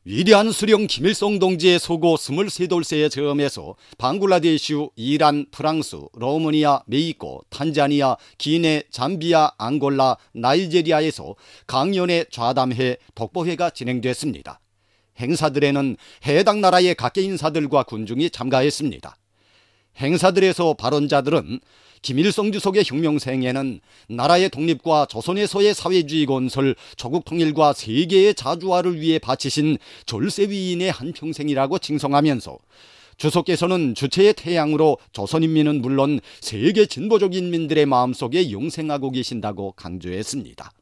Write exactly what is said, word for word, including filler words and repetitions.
위대한 수령 김일성 동지의 소고 스물세 돌새의 저음에서 방글라데시, 이란, 프랑스, 로마니아, 메xi코, 탄자니아, 기네, 잠비아, 앙골라, 나이제리아에서 강연회, 좌담회, 독보회가 진행됐습니다. 행사들에는 해당 나라의 각계 인사들과 군중이 참가했습니다. 행사들에서 발언자들은 김일성 주석의 혁명생애는 나라의 독립과 조선에서의 사회주의 건설, 조국 통일과 세계의 자주화를 위해 바치신 졸세위인의 한평생이라고 칭송하면서 주석께서는 주체의 태양으로 조선인민은 물론 세계 진보적 인민들의 마음속에 영생하고 계신다고 강조했습니다.